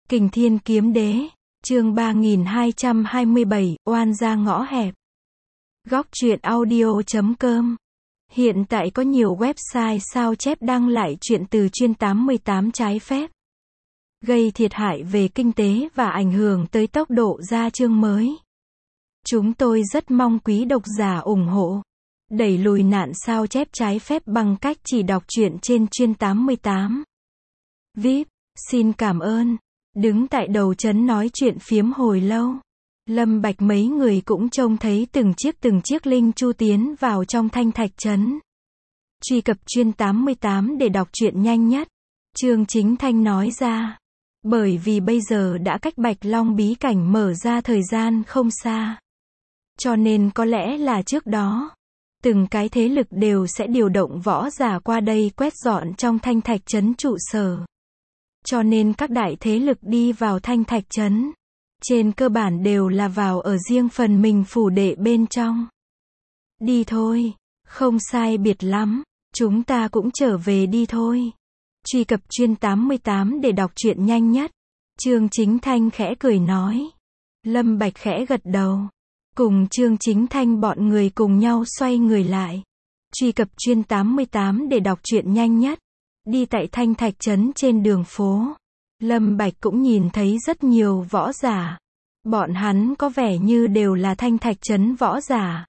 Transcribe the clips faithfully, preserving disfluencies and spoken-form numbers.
Kình Thiên Kiếm Đế, chương ba nghìn hai trăm hai mươi bảy, oan gia ngõ hẹp. Góc truyện audio chấm com. Hiện tại có nhiều website sao chép đăng lại truyện từ chuyên tám mươi tám trái phép, gây thiệt hại về kinh tế và ảnh hưởng tới tốc độ ra chương mới. Chúng tôi rất mong quý độc giả ủng hộ, đẩy lùi nạn sao chép trái phép bằng cách chỉ đọc truyện trên chuyên tám mươi tám. vê i pê, xin cảm ơn. Đứng tại đầu trấn nói chuyện phiếm hồi lâu, Lâm Bạch mấy người cũng trông thấy từng chiếc từng chiếc linh chu tiến vào trong thanh thạch trấn. Truy cập chuyên tám mươi tám để đọc truyện nhanh nhất, Trương Chính Thanh nói ra. Bởi vì bây giờ đã cách Bạch Long bí cảnh mở ra thời gian không xa, cho nên có lẽ là trước đó, từng cái thế lực đều sẽ điều động võ giả qua đây quét dọn trong thanh thạch trấn trụ sở. Cho nên các đại thế lực đi vào thanh thạch trấn, trên cơ bản đều là vào ở riêng phần mình phủ đệ bên trong. Đi thôi, không sai biệt lắm, chúng ta cũng trở về đi thôi. Truy cập chuyên tám mươi tám để đọc truyện nhanh nhất, Trương Chính Thanh khẽ cười nói. Lâm Bạch khẽ gật đầu, cùng Trương Chính Thanh bọn người cùng nhau xoay người lại. Truy cập chuyên tám mươi tám để đọc truyện nhanh nhất. Đi tại thanh thạch trấn trên đường phố, Lâm Bạch cũng nhìn thấy rất nhiều võ giả. Bọn hắn có vẻ như đều là thanh thạch trấn võ giả.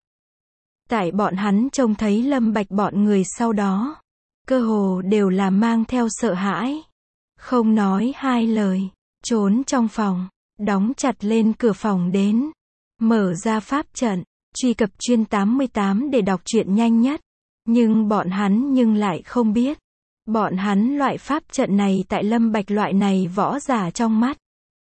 Tại bọn hắn trông thấy Lâm Bạch bọn người sau đó, cơ hồ đều là mang theo sợ hãi, không nói hai lời, trốn trong phòng, đóng chặt lên cửa phòng đến, mở ra pháp trận. Truy cập chuyên tám mươi tám để đọc truyện nhanh nhất. Nhưng bọn hắn nhưng lại không biết, bọn hắn loại pháp trận này tại Lâm Bạch loại này võ giả trong mắt,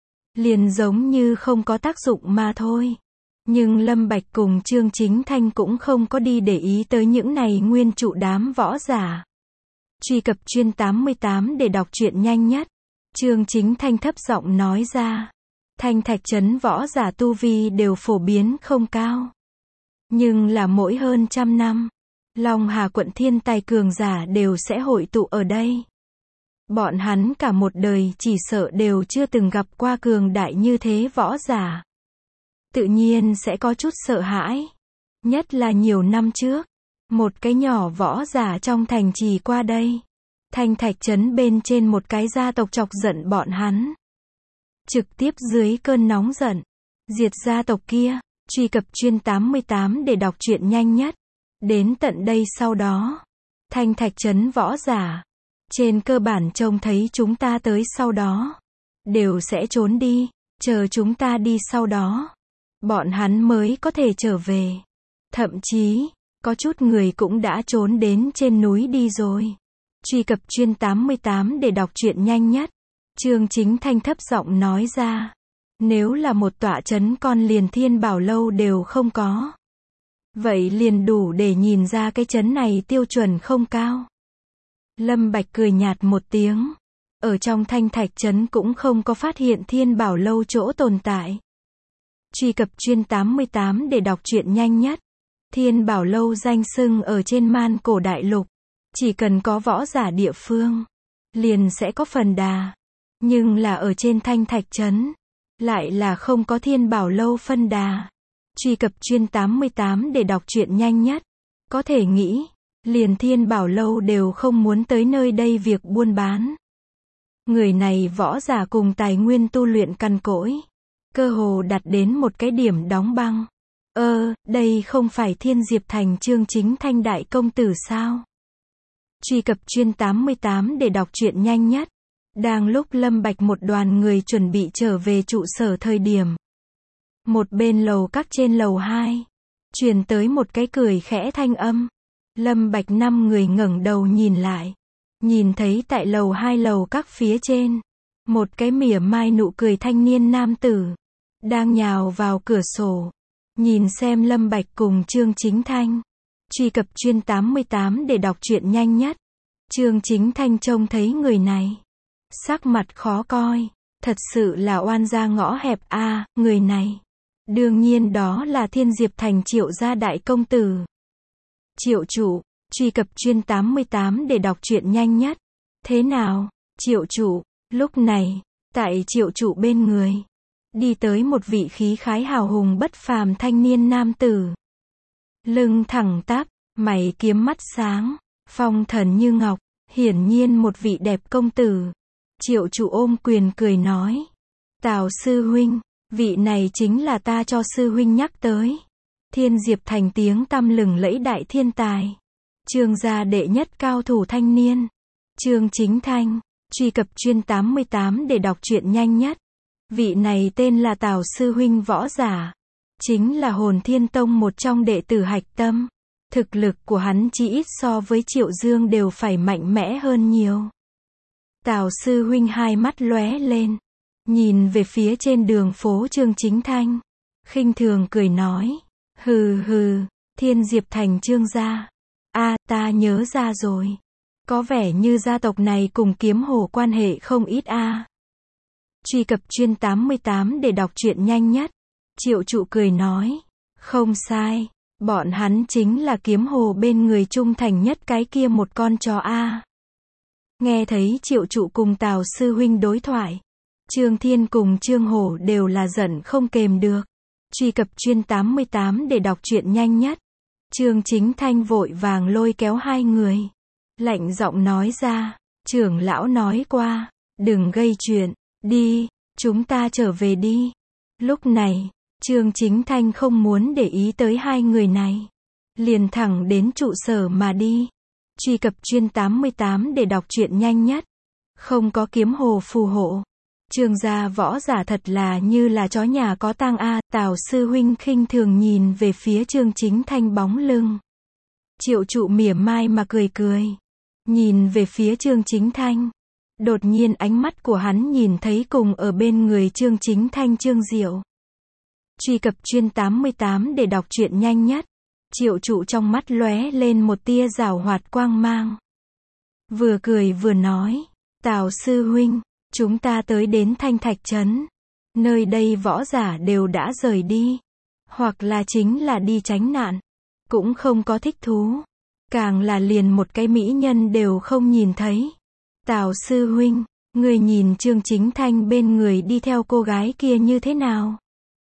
liền giống như không có tác dụng mà thôi. Nhưng Lâm Bạch cùng Trương Chính Thanh cũng không có đi để ý tới những này nguyên trụ đám võ giả. Truy cập chuyên tám mươi tám để đọc truyện nhanh nhất, Trương Chính Thanh thấp giọng nói ra. Thanh thạch trấn võ giả tu vi đều phổ biến không cao, nhưng là mỗi hơn trăm năm, Long Hà quận thiên tài cường giả đều sẽ hội tụ ở đây. Bọn hắn cả một đời chỉ sợ đều chưa từng gặp qua cường đại như thế võ giả. Tự nhiên sẽ có chút sợ hãi. Nhất là nhiều năm trước, một cái nhỏ võ giả trong thành trì qua đây. Thanh thạch trấn bên trên một cái gia tộc chọc giận bọn hắn. Trực tiếp dưới cơn nóng giận, diệt gia tộc kia. Truy cập chuyên tám mươi tám để đọc truyện nhanh nhất. Đến tận đây sau đó, thanh thạch trấn võ giả, trên cơ bản trông thấy chúng ta tới sau đó, đều sẽ trốn đi, chờ chúng ta đi sau đó, bọn hắn mới có thể trở về. Thậm chí, có chút người cũng đã trốn đến trên núi đi rồi. Truy cập chuyên tám mươi tám để đọc truyện nhanh nhất, Trương Chính Thanh thấp giọng nói ra. Nếu là một tọa trấn con liền Thiên Bảo Lâu đều không có, vậy liền đủ để nhìn ra cái trấn này tiêu chuẩn không cao. Lâm Bạch cười nhạt một tiếng. Ở trong thanh thạch trấn cũng không có phát hiện Thiên Bảo Lâu chỗ tồn tại. Truy cập chuyên tám mươi tám để đọc truyện nhanh nhất. Thiên Bảo Lâu danh xưng ở trên man cổ đại lục. Chỉ cần có võ giả địa phương, liền sẽ có phần đà. Nhưng là ở trên thanh thạch trấn, lại là không có Thiên Bảo Lâu phân đà. Truy cập chuyên tám mươi tám để đọc truyện nhanh nhất. Có thể nghĩ, liền Thiên Bảo Lâu đều không muốn tới nơi đây việc buôn bán. Người này võ giả cùng tài nguyên tu luyện cằn cỗi, cơ hồ đạt đến một cái điểm đóng băng. Ơ, đây không phải Thiên Diệp Thành Trương Chính Thanh đại công tử sao? Truy cập chuyên tám mươi tám để đọc truyện nhanh nhất. Đang lúc Lâm Bạch một đoàn người chuẩn bị trở về trụ sở thời điểm, một bên lầu các trên lầu hai, truyền tới một cái cười khẽ thanh âm. Lâm Bạch năm người ngẩng đầu nhìn lại, nhìn thấy tại lầu hai lầu các phía trên, một cái mỉa mai nụ cười thanh niên nam tử, đang nhào vào cửa sổ, nhìn xem Lâm Bạch cùng Trương Chính Thanh. Truy cập chuyên tám mươi tám để đọc truyện nhanh nhất, Trương Chính Thanh trông thấy người này, sắc mặt khó coi, thật sự là oan gia ngõ hẹp a, à, người này. Đương nhiên đó là Thiên Diệp Thành Triệu gia đại công tử. Triệu chủ, truy cập chuyên tám mươi tám để đọc truyện nhanh nhất. Thế nào, Triệu chủ? Lúc này, Tại Triệu Trụ bên người, đi tới một vị khí khái hào hùng bất phàm thanh niên nam tử. Lưng thẳng tắp, mày kiếm mắt sáng, phong thần như ngọc, hiển nhiên một vị đẹp công tử. Triệu Trụ ôm quyền cười nói. Tào sư huynh, vị này chính là ta cho sư huynh nhắc tới. Thiên Diệp Thành tiếng tăm lừng lẫy đại thiên tài. Trương gia đệ nhất cao thủ thanh niên. Trương Chính Thanh, truy cập chuyên tám mươi tám để đọc truyện nhanh nhất. Vị này tên là Tào sư huynh võ giả. Chính là Hồn Thiên Tông một trong đệ tử hạch tâm. Thực lực của hắn chỉ ít so với Triệu Dương đều phải mạnh mẽ hơn nhiều. Tào sư huynh hai mắt lóe lên, nhìn về phía trên đường phố Trương Chính Thanh, khinh thường cười nói, hừ hừ, Thiên Diệp Thành Trương gia. A, ta nhớ ra rồi. Có vẻ như gia tộc này cùng Kiếm Hồ quan hệ không ít a. Truy cập chuyên tám mươi tám để đọc truyện nhanh nhất. Triệu Trụ cười nói, không sai, bọn hắn chính là Kiếm Hồ bên người trung thành nhất cái kia một con chó a. Nghe thấy Triệu Trụ cùng Tào sư huynh đối thoại, Trương Thiên cùng Trương Hổ đều là giận không kềm được. Truy cập chuyên tám mươi tám để đọc truyện nhanh nhất. Trương Chính Thanh vội vàng lôi kéo hai người, lạnh giọng nói ra, trưởng lão nói qua, đừng gây chuyện, đi, chúng ta trở về đi. Lúc này, Trương Chính Thanh không muốn để ý tới hai người này, liền thẳng đến trụ sở mà đi. Truy cập chuyên tám mươi tám để đọc truyện nhanh nhất. Không có Kiếm Hồ phù hộ, Trương gia võ giả thật là như là chó nhà có tang a. Tào sư huynh khinh thường nhìn về phía Trương Chính Thanh bóng lưng. Triệu Trụ mỉa mai mà cười cười, nhìn về phía Trương Chính Thanh. Đột nhiên ánh mắt của hắn nhìn thấy cùng ở bên người Trương Chính Thanh Trương Diệu. Truy cập chuyên tám mươi tám để đọc truyện nhanh nhất. Triệu Trụ trong mắt lóe lên một tia giảo hoạt quang mang. Vừa cười vừa nói, Tào sư huynh, chúng ta tới đến Thanh Thạch Trấn. Nơi đây võ giả đều đã rời đi, hoặc là chính là đi tránh nạn, cũng không có thích thú, càng là liền một cái mỹ nhân đều không nhìn thấy. Tào sư huynh, người nhìn Trương Chính Thanh bên người đi theo cô gái kia như thế nào?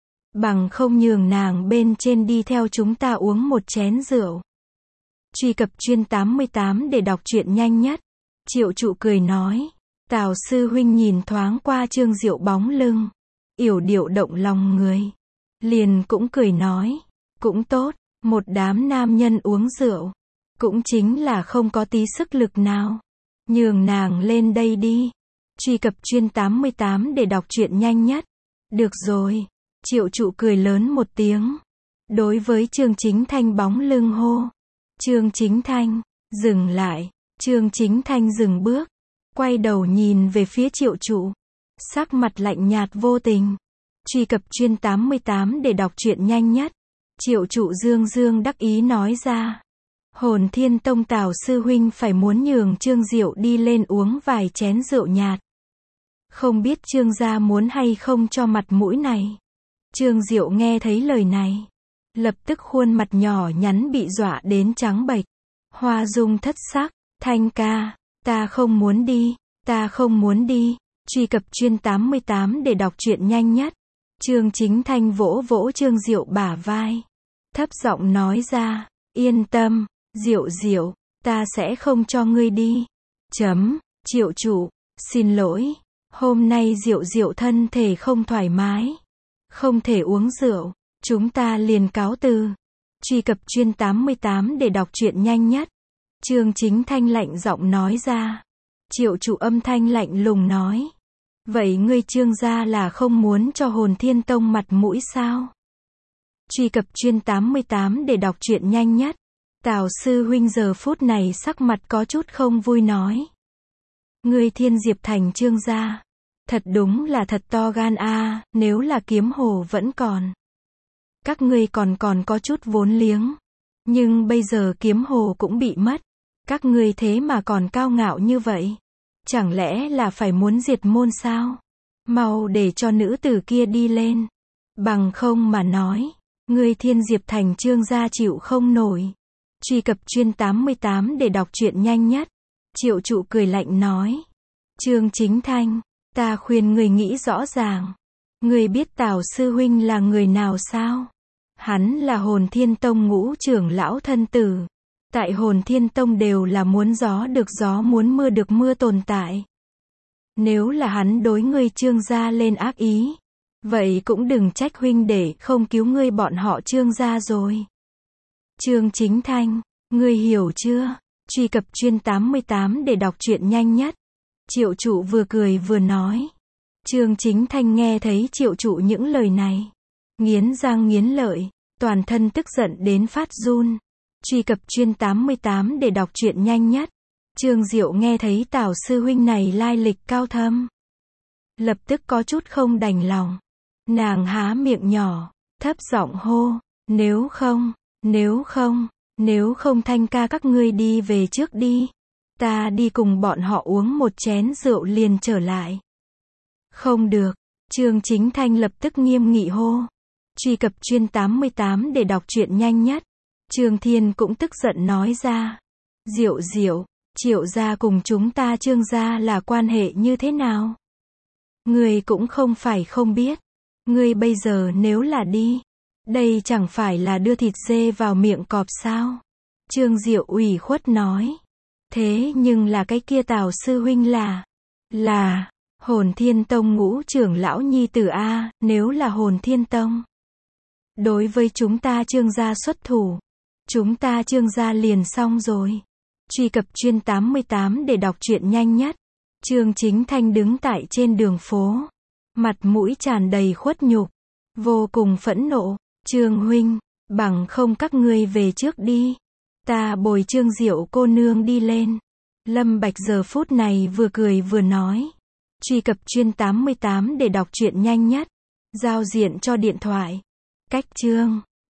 Bằng không nhường nàng bên trên đi theo chúng ta uống một chén rượu. Truy cập chuyên tám mươi tám để đọc truyện nhanh nhất. Triệu Trụ cười nói. Tào sư huynh nhìn thoáng qua Trương Diệu bóng lưng, yểu điệu động lòng người, liền cũng cười nói, cũng tốt, một đám nam nhân uống rượu, cũng chính là không có tí sức lực nào, nhường nàng lên đây đi. Truy cập chuyên tám mươi tám để đọc truyện nhanh nhất. Được rồi. Triệu Trụ cười lớn một tiếng, đối với Trương Chính Thanh bóng lưng hô, Trương Chính Thanh, dừng lại. Trương Chính Thanh dừng bước, quay đầu nhìn về phía Triệu Trụ, sắc mặt lạnh nhạt vô tình. Truy cập chuyên tám mươi tám để đọc truyện nhanh nhất. Triệu Trụ dương dương đắc ý nói ra, Hồn Thiên Tông Tào sư huynh phải muốn nhường Trương Diệu đi lên uống vài chén rượu nhạt. Không biết Trương gia muốn hay không cho mặt mũi này. Trương Diệu nghe thấy lời này, lập tức khuôn mặt nhỏ nhắn bị dọa đến trắng bệch, hoa dung thất sắc. Thanh ca, ta không muốn đi, ta không muốn đi. Truy cập chuyên tám mươi tám để đọc truyện nhanh nhất. Trương Chính Thanh vỗ vỗ Trương Diệu bả vai, thấp giọng nói ra, yên tâm, Diệu Diệu, ta sẽ không cho ngươi đi. Chấm, Triệu Trụ, xin lỗi, hôm nay Diệu Diệu thân thể không thoải mái, không thể uống rượu, chúng ta liền cáo từ. Truy cập chuyên tám mươi tám để đọc truyện nhanh nhất. Trương Chính Thanh lạnh giọng nói ra. Triệu Trụ âm thanh lạnh lùng nói, vậy ngươi Trương gia là không muốn cho Hồn Thiên Tông mặt mũi sao? Truy cập chuyên tám mươi tám để đọc truyện nhanh nhất. Tào sư huynh giờ phút này sắc mặt có chút không vui nói, ngươi Thiên Diệp Thành Trương gia, thật đúng là thật to gan a. Nếu là Kiếm Hồ vẫn còn, các ngươi còn còn có chút vốn liếng, nhưng bây giờ Kiếm Hồ cũng bị mất, các ngươi thế mà còn cao ngạo như vậy, chẳng lẽ là phải muốn diệt môn sao? Mau để cho nữ tử kia đi lên, bằng không mà nói, ngươi Thiên Diệp Thành Trương gia chịu không nổi. Truy cập chuyên tám mươi tám để đọc truyện nhanh nhất. Triệu Trụ cười lạnh nói, Trương Chính Thanh, Ta khuyên người nghĩ rõ ràng. Người biết Tào sư huynh là người nào sao? Hắn là Hồn Thiên Tông ngũ trưởng lão thân tử. Tại Hồn Thiên Tông đều là muốn gió được gió muốn mưa được mưa tồn tại. Nếu là hắn đối ngươi Trương gia lên ác ý, vậy cũng đừng trách huynh để không cứu ngươi bọn họ Trương gia rồi. Trương Chính Thanh, ngươi hiểu chưa? Truy cập chuyên tám mươi tám để đọc truyện nhanh nhất. Triệu trụ vừa cười vừa nói. Trương Chính Thanh nghe thấy triệu trụ những lời này, nghiến răng nghiến lợi, toàn thân tức giận đến phát run. Truy cập chuyên tám mươi tám để đọc truyện nhanh nhất. Trương Diệu nghe thấy Tào sư huynh này lai lịch cao thâm, lập tức có chút không đành lòng. Nàng há miệng nhỏ, thấp giọng hô, nếu không, nếu không, nếu không Thanh ca các ngươi đi về trước đi. Ta đi cùng bọn họ uống một chén rượu liền trở lại. Không được, Trương Chính Thanh lập tức nghiêm nghị hô. Truy cập chuyên tám mươi tám để đọc truyện nhanh nhất. Trương Thiên cũng tức giận nói ra. Diệu Diệu, Triệu gia cùng chúng ta Trương gia là quan hệ như thế nào? Ngươi cũng không phải không biết. Ngươi bây giờ nếu là đi, đây chẳng phải là đưa thịt dê vào miệng cọp sao? Trương Diệu ủy khuất nói. Thế nhưng là cái kia Tào sư huynh là, là, Hồn Thiên Tông ngũ trưởng lão nhi tử a, nếu là Hồn Thiên Tông. Đối với chúng ta Trương gia xuất thủ, chúng ta Trương gia liền xong rồi. Truy cập chuyên tám mươi tám để đọc truyện nhanh nhất. Trương Chính Thanh đứng tại trên đường phố, mặt mũi tràn đầy khuất nhục, vô cùng phẫn nộ. Trương huynh, bằng không các ngươi về trước đi. Ta bồi Trương Diệu cô nương đi lên. Lâm Bạch giờ phút này vừa cười vừa nói. Truy cập chuyên tám mươi tám để đọc truyện nhanh nhất. Giao diện cho điện thoại. Cách chương